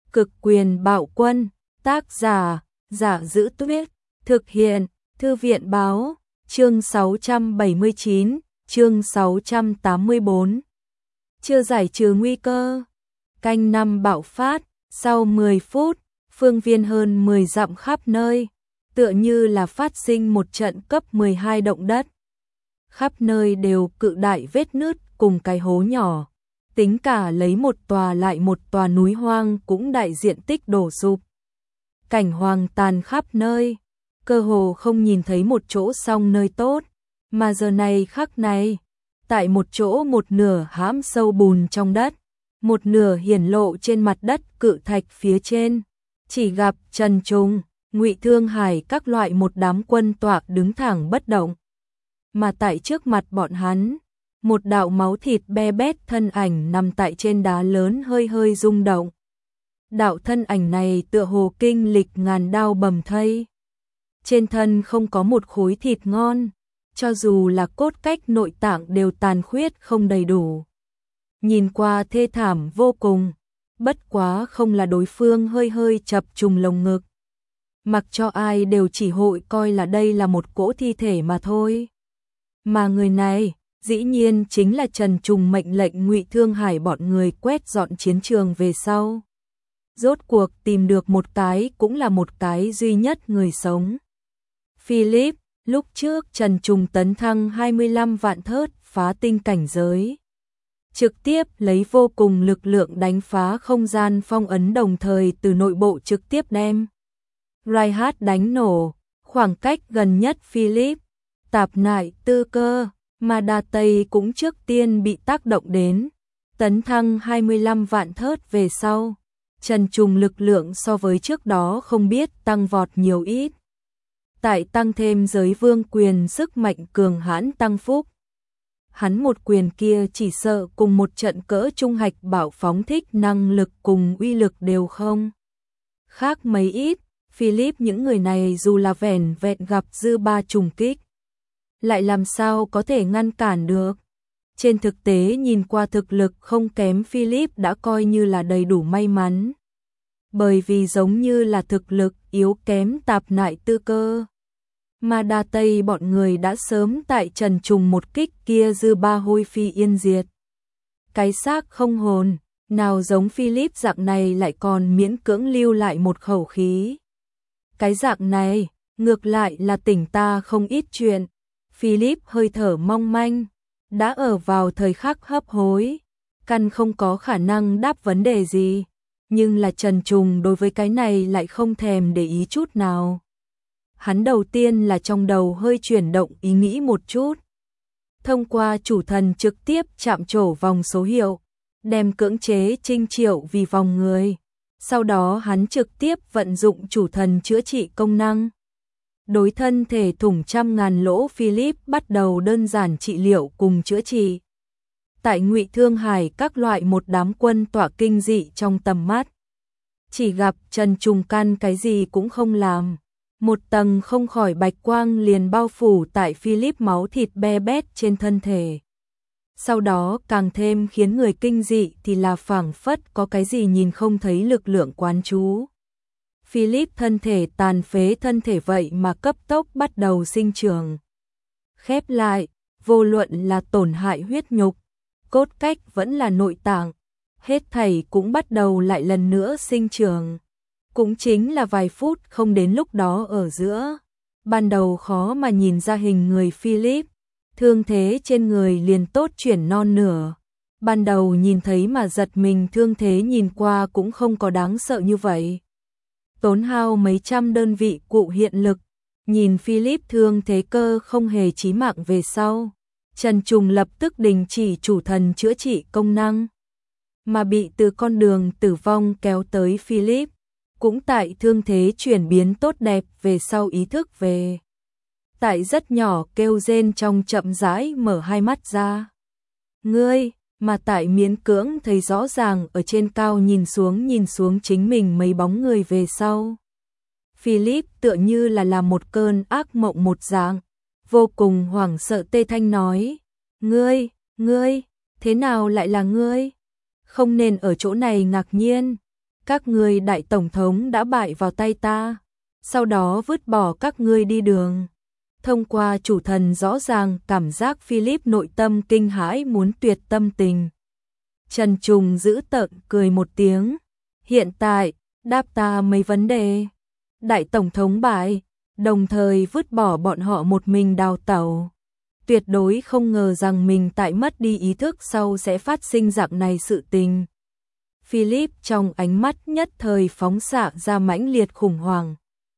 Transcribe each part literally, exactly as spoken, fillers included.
Cực quyền bạo quân, tác giả, Giả Giữ Tuyết, thực hiện, Thư viện báo, chương sáu trăm bảy mươi chín, chương sáu trăm tám mươi bốn. Chưa giải trừ nguy cơ. Canh năm bạo phát, sau mười phút, phương viên hơn mười dặm khắp nơi, tựa như là phát sinh một trận cấp mười hai động đất. Khắp nơi đều cự đại vết nứt cùng cái hố nhỏ, tính cả lấy một tòa lại một tòa núi hoang cũng đại diện tích đổ sụp. Cảnh hoang tàn khắp nơi, cơ hồ không nhìn thấy một chỗ song nơi tốt, mà giờ này khắc này, tại một chỗ một nửa hãm sâu bùn trong đất, một nửa hiển lộ trên mặt đất cự thạch phía trên, chỉ gặp Trần Trùng, Ngụy Thương Hải các loại một đám quân tọa đứng thẳng bất động. Mà tại trước mặt bọn hắn, một đạo máu thịt be bét thân ảnh nằm tại trên đá lớn hơi hơi rung động. Đạo thân ảnh này tựa hồ kinh lịch ngàn đao bầm thây. Trên thân không có một khối thịt ngon, cho dù là cốt cách nội tạng đều tàn khuyết không đầy đủ. Nhìn qua thê thảm vô cùng, bất quá không là đối phương hơi hơi chập trùng lồng ngực. Mặc cho ai đều chỉ hội coi là đây là một cỗ thi thể mà thôi. Mà người này, dĩ nhiên chính là Trần Trùng mệnh lệnh Ngụy Thương Hải bọn người quét dọn chiến trường về sau. Rốt cuộc tìm được một cái cũng là một cái duy nhất người sống. Philip, lúc trước Trần Trùng tấn thăng hai mươi lăm vạn thớt phá tinh cảnh giới. Trực tiếp lấy vô cùng lực lượng đánh phá không gian phong ấn, đồng thời từ nội bộ trực tiếp đem Reinhardt đánh nổ, khoảng cách gần nhất Philip, tạp nại tư cơ, mà Đa Tây cũng trước tiên bị tác động đến, tấn thăng hai mươi lăm vạn thớt về sau. Trần Trùng lực lượng so với trước đó không biết tăng vọt nhiều ít. Tại tăng thêm giới vương quyền sức mạnh cường hãn tăng phúc. Hắn một quyền kia chỉ sợ cùng một trận cỡ trung hạch bảo phóng thích năng lực cùng uy lực đều không khác mấy ít. Philip những người này dù là vẻn vẹn gặp dư ba trùng kích, lại làm sao có thể ngăn cản được. Trên thực tế nhìn qua thực lực không kém Philip đã coi như là đầy đủ may mắn. Bởi vì giống như là thực lực yếu kém tạp nại tư cơ. Mà Đa Tây bọn người đã sớm tại Trần Trùng một kích kia dư ba hôi phi yên diệt. Cái xác không hồn, nào giống Philip dạng này lại còn miễn cưỡng lưu lại một khẩu khí. Cái dạng này, ngược lại là tỉnh ta không ít chuyện. Philip hơi thở mong manh, đã ở vào thời khắc hấp hối, căn không có khả năng đáp vấn đề gì, nhưng là Trần Trùng đối với cái này lại không thèm để ý chút nào. Hắn đầu tiên là trong đầu hơi chuyển động ý nghĩ một chút. Thông qua chủ thần trực tiếp chạm trổ vòng số hiệu, đem cưỡng chế Trinh Triệu vì vòng người. Sau đó hắn trực tiếp vận dụng chủ thần chữa trị công năng. Đối thân thể thủng trăm ngàn lỗ Philip bắt đầu đơn giản trị liệu cùng chữa trị. Tại Ngụy Thương Hải các loại một đám quân tọa kinh dị trong tầm mắt. Chỉ gặp Trần Trùng căn cái gì cũng không làm. Một tầng không khỏi bạch quang liền bao phủ tại Philip máu thịt be bét trên thân thể. Sau đó càng thêm khiến người kinh dị thì là phảng phất có cái gì nhìn không thấy lực lượng quán chú. Philip thân thể tàn phế thân thể vậy mà cấp tốc bắt đầu sinh trưởng. Khép lại, vô luận là tổn hại huyết nhục, cốt cách vẫn là nội tạng, hết thảy cũng bắt đầu lại lần nữa sinh trưởng. Cũng chính là vài phút không đến lúc đó ở giữa. Ban đầu khó mà nhìn ra hình người Philip, thương thế trên người liền tốt chuyển non nửa. Ban đầu nhìn thấy mà giật mình, thương thế nhìn qua cũng không có đáng sợ như vậy. Tốn hao mấy trăm đơn vị cụ hiện lực, nhìn Philip thương thế cơ không hề chí mạng về sau. Trần Trùng lập tức đình chỉ chủ thần chữa trị công năng. Mà bị từ con đường tử vong kéo tới Philip, cũng tại thương thế chuyển biến tốt đẹp về sau ý thức về. Tại rất nhỏ kêu rên trong chậm rãi mở hai mắt ra. Ngươi, mà tại miễn cưỡng thấy rõ ràng ở trên cao nhìn xuống nhìn xuống chính mình mấy bóng người về sau. Philip tựa như là làm một cơn ác mộng một dạng, vô cùng hoảng sợ tê thanh nói. Ngươi, ngươi, thế nào lại là ngươi? Không nên ở chỗ này ngạc nhiên. các ngươi đại tổng thống đã bại vào tay ta, sau đó vứt bỏ các ngươi đi đường. Thông qua chủ thần rõ ràng cảm giác Philip nội tâm kinh hãi muốn tuyệt tâm tình. Trần Trùng giữ tợn cười một tiếng. Hiện tại, đáp ta mấy vấn đề. Đại tổng thống bại, đồng thời vứt bỏ bọn họ một mình đào tẩu. Tuyệt đối không ngờ rằng mình tại mất đi ý thức sau sẽ phát sinh dạng này sự tình. Philip trong ánh mắt nhất thời phóng xạ ra mãnh liệt khủng hoảng.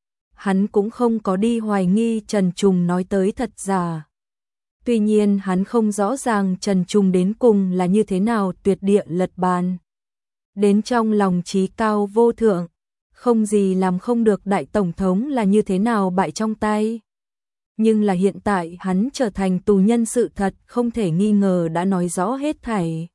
Hắn cũng không có đi hoài nghi Trần Trùng nói tới thật giả. Tuy nhiên hắn không rõ ràng Trần Trùng đến cùng là như thế nào tuyệt địa lật bàn. Đến trong lòng trí cao vô thượng, không gì làm không được đại tổng thống là như thế nào bại trong tay. Nhưng là hiện tại hắn trở thành tù nhân sự thật không thể nghi ngờ đã nói rõ hết thảy.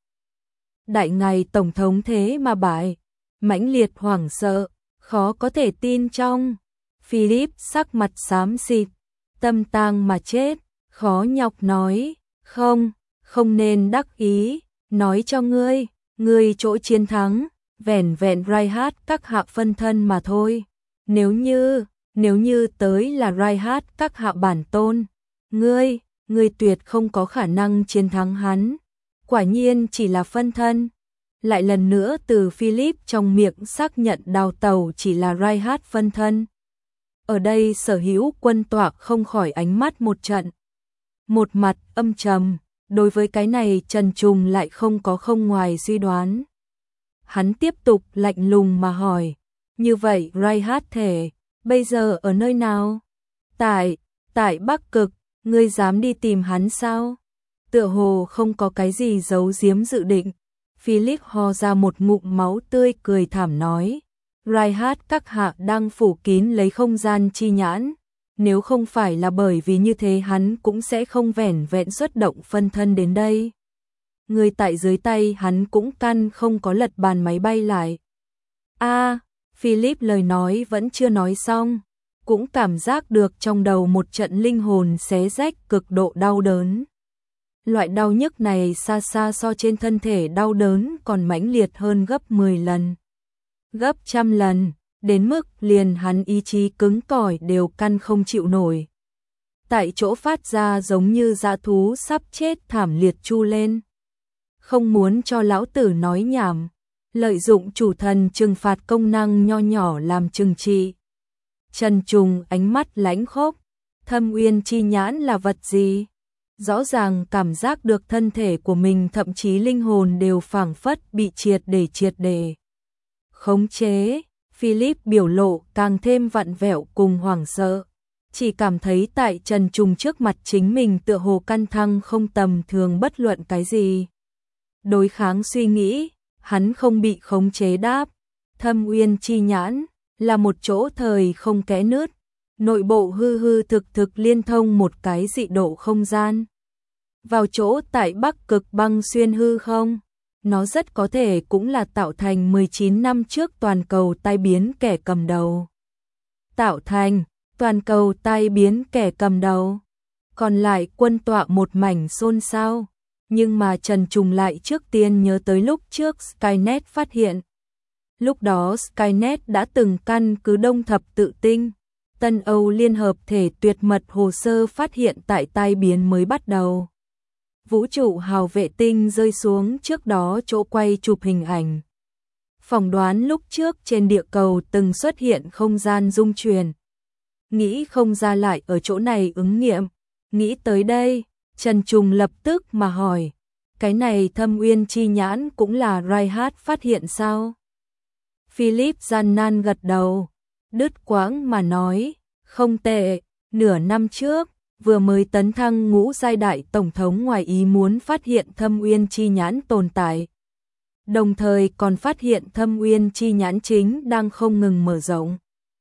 Đại ngài tổng thống thế mà bại, mãnh liệt hoảng sợ, khó có thể tin trong. Philip sắc mặt xám xịt, tâm tang mà chết, khó nhọc nói, không, không nên đắc ý, nói cho ngươi, ngươi chỗ chiến thắng, vẻn vẹn Reinhardt các hạ phân thân mà thôi. Nếu như, nếu như tới là Reinhardt các hạ bản tôn, ngươi, ngươi tuyệt không có khả năng chiến thắng hắn. Quả nhiên chỉ là phân thân. Lại lần nữa từ Philip trong miệng xác nhận đào tàu chỉ là Reinhardt phân thân. Ở đây sở hữu quân tọa không khỏi ánh mắt một trận. Một mặt âm trầm, đối với cái này Trần Trùng lại không có không ngoài suy đoán. Hắn tiếp tục lạnh lùng mà hỏi, như vậy Reinhardt thể, bây giờ ở nơi nào? Tại, tại Bắc Cực, ngươi dám đi tìm hắn sao? Tựa hồ không có cái gì giấu giếm dự định. Philip ho ra một ngụm máu tươi cười thảm nói. Reinhardt các hạ đang phủ kín lấy không gian chi nhãn. Nếu không phải là bởi vì như thế hắn cũng sẽ không vẻn vẹn xuất động phân thân đến đây. Người tại dưới tay hắn cũng căn không có lật bàn máy bay lại. A, à, Philip lời nói vẫn chưa nói xong. Cũng cảm giác được trong đầu một trận linh hồn xé rách cực độ đau đớn. Loại đau nhức này xa xa so trên thân thể đau đớn còn mãnh liệt hơn gấp mười lần. Gấp trăm lần, đến mức liền hắn ý chí cứng cỏi đều căn không chịu nổi. Tại chỗ phát ra giống như dã thú sắp chết thảm liệt chu lên. Không muốn cho lão tử nói nhảm, lợi dụng chủ thần trừng phạt công năng nho nhỏ làm trừng trị. Trần Trùng ánh mắt lãnh khốc, Thâm Uyên chi nhãn là vật gì? Rõ ràng cảm giác được thân thể của mình thậm chí linh hồn đều phảng phất bị triệt để triệt để khống chế. Philip biểu lộ càng thêm vặn vẹo cùng hoảng sợ, chỉ cảm thấy tại Trần Trùng trước mặt chính mình tựa hồ căn thăng không tầm thường bất luận cái gì. Đối kháng suy nghĩ, hắn không bị khống chế đáp, Thâm Uyên chi nhãn là một chỗ thời không kẽ nứt, nội bộ hư hư thực thực liên thông một cái dị độ không gian. Vào chỗ tại Bắc Cực băng xuyên hư không, nó rất có thể cũng là tạo thành mười chín năm trước toàn cầu tai biến kẻ cầm đầu. Tạo thành toàn cầu tai biến kẻ cầm đầu. Còn lại quân tọa một mảnh xôn xao, nhưng mà Trần Trùng lại trước tiên nhớ tới lúc trước Skynet phát hiện. Lúc đó Skynet đã từng căn cứ đông thập tự tinh, Tân Âu Liên hợp thể tuyệt mật hồ sơ phát hiện tại tai biến mới bắt đầu. Vũ trụ hào vệ tinh rơi xuống trước đó chỗ quay chụp hình ảnh. Phỏng đoán lúc trước trên địa cầu từng xuất hiện không gian dung chuyển. Nghĩ không ra lại ở chỗ này ứng nghiệm. Nghĩ tới đây, Trần Trùng lập tức mà hỏi. Cái này Thâm Uyên chi nhãn cũng là Reinhardt phát hiện sao? Philip gian nan gật đầu, đứt quãng mà nói. Không tệ, nửa năm trước, vừa mới tấn thăng ngũ giai đại tổng thống ngoài ý muốn phát hiện Thâm Uyên chi nhãn tồn tại. Đồng thời còn phát hiện Thâm Uyên chi nhãn chính đang không ngừng mở rộng.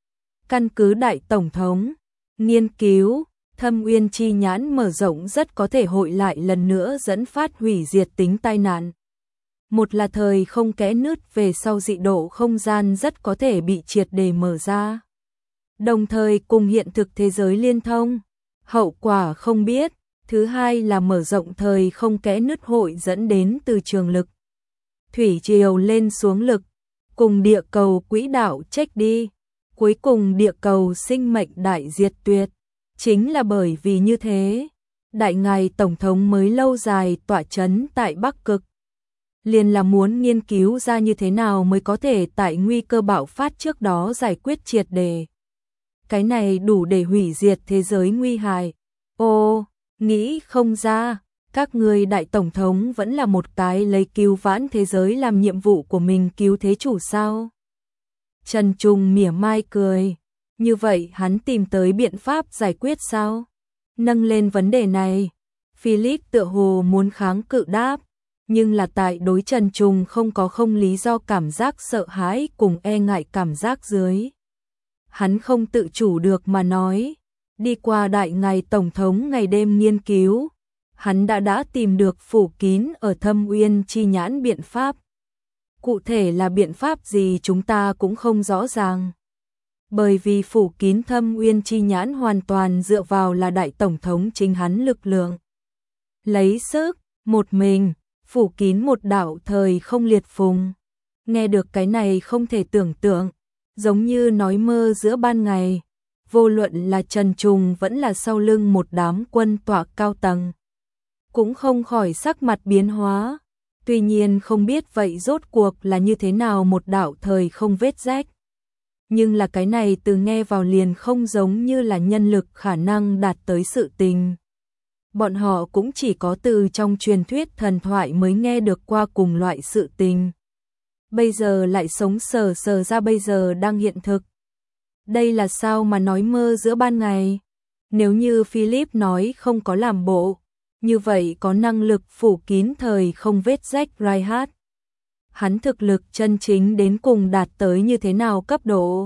Căn cứ đại tổng thống, nghiên cứu, Thâm Uyên chi nhãn mở rộng rất có thể hội lại lần nữa dẫn phát hủy diệt tính tai nạn. Một là thời không kẽ nứt về sau dị độ không gian rất có thể bị triệt để mở ra. Đồng thời cùng hiện thực thế giới liên thông. Hậu quả không biết. Thứ hai là mở rộng thời không kẽ nứt hội dẫn đến từ trường lực. Thủy triều lên xuống lực. cùng địa cầu quỹ đạo trách đi, cuối cùng địa cầu sinh mệnh đại diệt tuyệt. Chính là bởi vì như thế, đại ngài Tổng thống mới lâu dài tọa chấn tại Bắc Cực. Liền là muốn nghiên cứu ra như thế nào mới có thể tại nguy cơ bạo phát trước đó giải quyết triệt đề. Cái này đủ để hủy diệt thế giới nguy hại. Ô, nghĩ không ra, các người đại tổng thống vẫn là một cái lấy cứu vãn thế giới làm nhiệm vụ của mình cứu thế chủ sao? Trần Trùng mỉa mai cười, như vậy hắn tìm tới biện pháp giải quyết sao? Nâng lên vấn đề này, Philip tựa hồ muốn kháng cự đáp, nhưng là tại đối Trần Trùng không có không lý do cảm giác sợ hãi cùng e ngại cảm giác dưới. Hắn không tự chủ được mà nói, đi qua đại ngài Tổng thống ngày đêm nghiên cứu, hắn đã đã tìm được phủ kín ở Thâm Uyên chi nhãn biện pháp. Cụ thể là biện pháp gì chúng ta cũng không rõ ràng. Bởi vì phủ kín Thâm Uyên chi nhãn hoàn toàn dựa vào là đại tổng thống chính hắn lực lượng. Lấy sức, một mình, phủ kín một đạo thời không liệt phùng. Nghe được cái này không thể tưởng tượng, giống như nói mơ giữa ban ngày. Vô luận là Trần Trùng vẫn là sau lưng một đám quân tọa cao tầng, cũng không khỏi sắc mặt biến hóa. Tuy nhiên không biết vậy rốt cuộc là như thế nào một đạo thời không vết rách. Nhưng là cái này từ nghe vào liền không giống như là nhân lực khả năng đạt tới sự tình. Bọn họ cũng chỉ có từ trong truyền thuyết thần thoại mới nghe được qua cùng loại sự tình. Bây giờ lại sống sờ sờ ra bây giờ đang hiện thực. Đây là sao mà nói mơ giữa ban ngày? Nếu như Philip nói không có làm bộ, như vậy có năng lực phủ kín thời không vết rách Reinhardt. Hắn thực lực chân chính đến cùng đạt tới như thế nào cấp độ?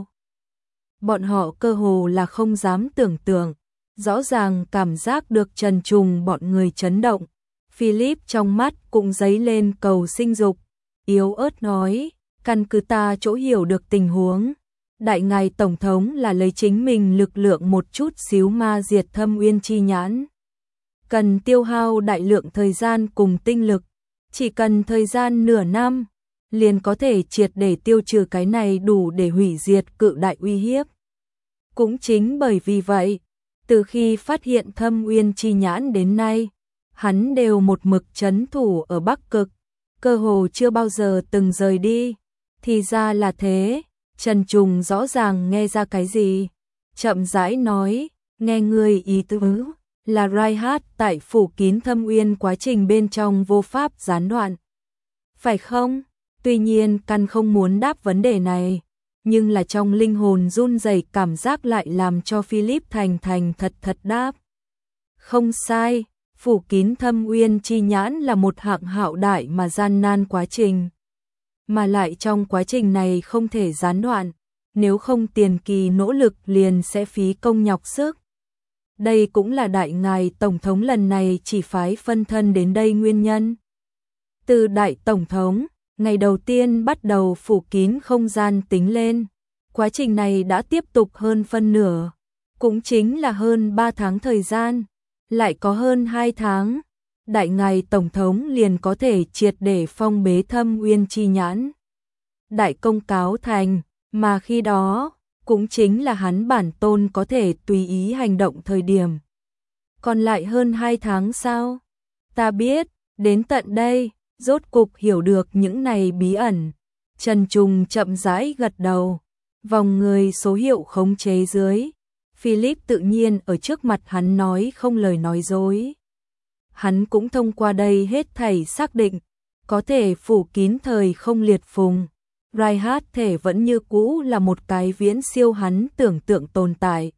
Bọn họ cơ hồ là không dám tưởng tượng, rõ ràng cảm giác được Trần Trùng bọn người chấn động. Philip trong mắt cũng dấy lên cầu sinh dục, yếu ớt nói, căn cứ ta chỗ hiểu được tình huống. Đại ngài Tổng thống là lấy chính mình lực lượng một chút xíu ma diệt Thâm Uyên chi nhãn. Cần tiêu hao đại lượng thời gian cùng tinh lực, chỉ cần thời gian nửa năm, liền có thể triệt để tiêu trừ cái này đủ để hủy diệt cự đại uy hiếp. Cũng chính bởi vì vậy, từ khi phát hiện Thâm Uyên chi nhãn đến nay, hắn đều một mực trấn thủ ở Bắc Cực, cơ hồ chưa bao giờ từng rời đi. Thì ra là thế. Trần Trùng rõ ràng nghe ra cái gì, chậm rãi nói, nghe người ý tứ là Reinhardt tại phủ kín Thâm Uyên quá trình bên trong vô pháp gián đoạn. Phải không? Tuy nhiên căn không muốn đáp vấn đề này, nhưng là trong linh hồn run rẩy cảm giác lại làm cho Philip thành thành thật thật đáp. Không sai, phủ kín Thâm Uyên chi nhãn là một hạng hạo đại mà gian nan quá trình. Mà lại trong quá trình này không thể gián đoạn, nếu không tiền kỳ nỗ lực liền sẽ phí công nhọc sức. Đây cũng là đại ngài Tổng thống lần này chỉ phái phân thân đến đây nguyên nhân. Từ đại Tổng thống, ngày đầu tiên bắt đầu phủ kín không gian tính lên, quá trình này đã tiếp tục hơn phân nửa, cũng chính là hơn ba tháng thời gian, lại có hơn hai tháng. Đại ngài Tổng thống liền có thể triệt để phong bế Thâm Uyên chi nhãn. Đại công cáo thành, mà khi đó, cũng chính là hắn bản tôn có thể tùy ý hành động thời điểm. Còn lại hơn hai tháng sao? Ta biết, đến tận đây, rốt cục hiểu được những này bí ẩn. Trần Trùng chậm rãi gật đầu, vòng người số hiệu khống chế dưới. Philip tự nhiên ở trước mặt hắn nói không lời nói dối. Hắn cũng thông qua đây hết thảy xác định, có thể phủ kín thời không liệt phùng. Reinhardt thể vẫn như cũ là một cái viễn siêu hắn tưởng tượng tồn tại.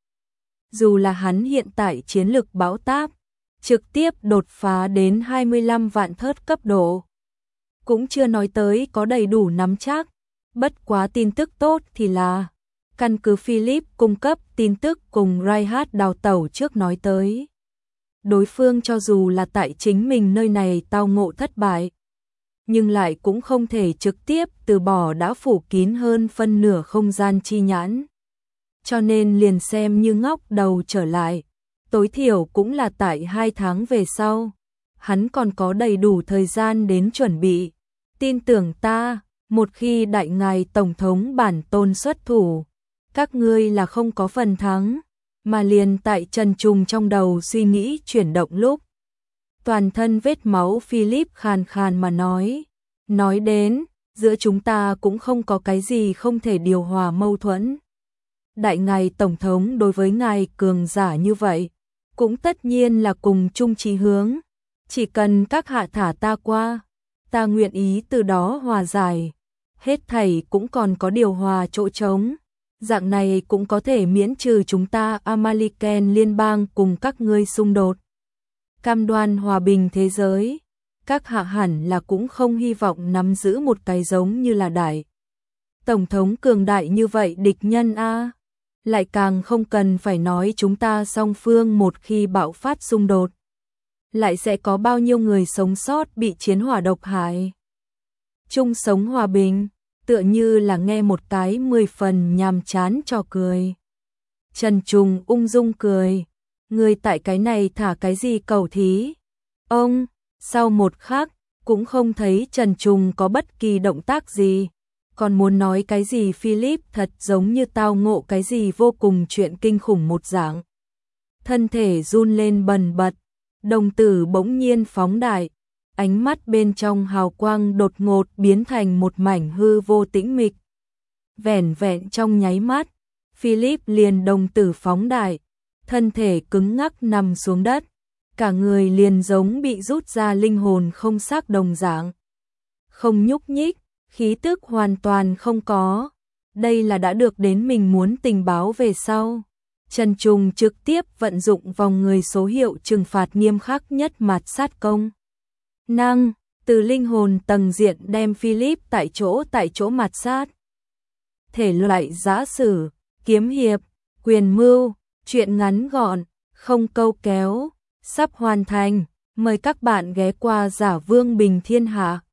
Dù là hắn hiện tại chiến lực bão táp, trực tiếp đột phá đến hai mươi lăm vạn thớt cấp độ. Cũng chưa nói tới có đầy đủ nắm chắc, bất quá tin tức tốt thì là, căn cứ Philip cung cấp tin tức cùng Reinhardt đào tẩu trước nói tới. Đối phương cho dù là tại chính mình nơi này tao ngộ thất bại, nhưng lại cũng không thể trực tiếp từ bỏ đã phủ kín hơn phân nửa không gian chi nhãn. Cho nên liền xem như ngóc đầu trở lại, tối thiểu cũng là tại hai tháng về sau. Hắn còn có đầy đủ thời gian đến chuẩn bị. Tin tưởng ta, Một khi đại ngài Tổng thống bản tôn xuất thủ, các ngươi là không có phần thắng, mà liền tại Trần Trùng trong đầu suy nghĩ chuyển động lúc. Toàn thân vết máu Philip khàn khàn mà nói, nói đến, giữa chúng ta cũng không có cái gì không thể điều hòa mâu thuẫn. Đại ngài Tổng thống đối với ngài cường giả như vậy, cũng tất nhiên là cùng chung chí hướng, chỉ cần các hạ thả ta qua, ta nguyện ý từ đó hòa giải, hết thảy cũng còn có điều hòa chỗ trống, dạng này cũng có thể miễn trừ chúng ta Amaleken liên bang cùng các ngươi xung đột. Cam đoan hòa bình thế giới, các hạ hẳn là cũng không hy vọng nắm giữ một cái giống như là đại Tổng thống cường đại như vậy địch nhân a. Lại càng không cần phải nói chúng ta song phương một khi bạo phát xung đột, lại sẽ có bao nhiêu người sống sót bị chiến hỏa độc hại. Chung sống hòa bình, tựa như là nghe một cái mười phần nhàm chán trò cười. Trần Trùng ung dung cười, người tại cái này thả cái gì cầu thí. Ông, sau một khắc, cũng không thấy Trần Trùng có bất kỳ động tác gì. Còn muốn nói cái gì Philip thật giống như tao ngộ cái gì vô cùng chuyện kinh khủng một dạng. Thân thể run lên bần bật, đồng tử bỗng nhiên phóng đại, ánh mắt bên trong hào quang đột ngột biến thành một mảnh hư vô tĩnh mịch. Vẻn vẹn trong nháy mắt, Philip liền đồng tử phóng đại, thân thể cứng ngắc nằm xuống đất, cả người liền giống bị rút ra linh hồn không xác đồng dạng. Không nhúc nhích, khí tức hoàn toàn không có. Đây là đã được đến mình muốn tình báo về sau. Trần Trùng trực tiếp vận dụng vòng người số hiệu trừng phạt nghiêm khắc nhất mạt sát công năng, từ linh hồn tầng diện đem Philip tại chỗ tại chỗ mạt sát. Thể loại giã sử, kiếm hiệp, quyền mưu, truyện ngắn gọn, không câu kéo, sắp hoàn thành. Mời các bạn ghé qua Giả Vương Bình Thiên Hạ.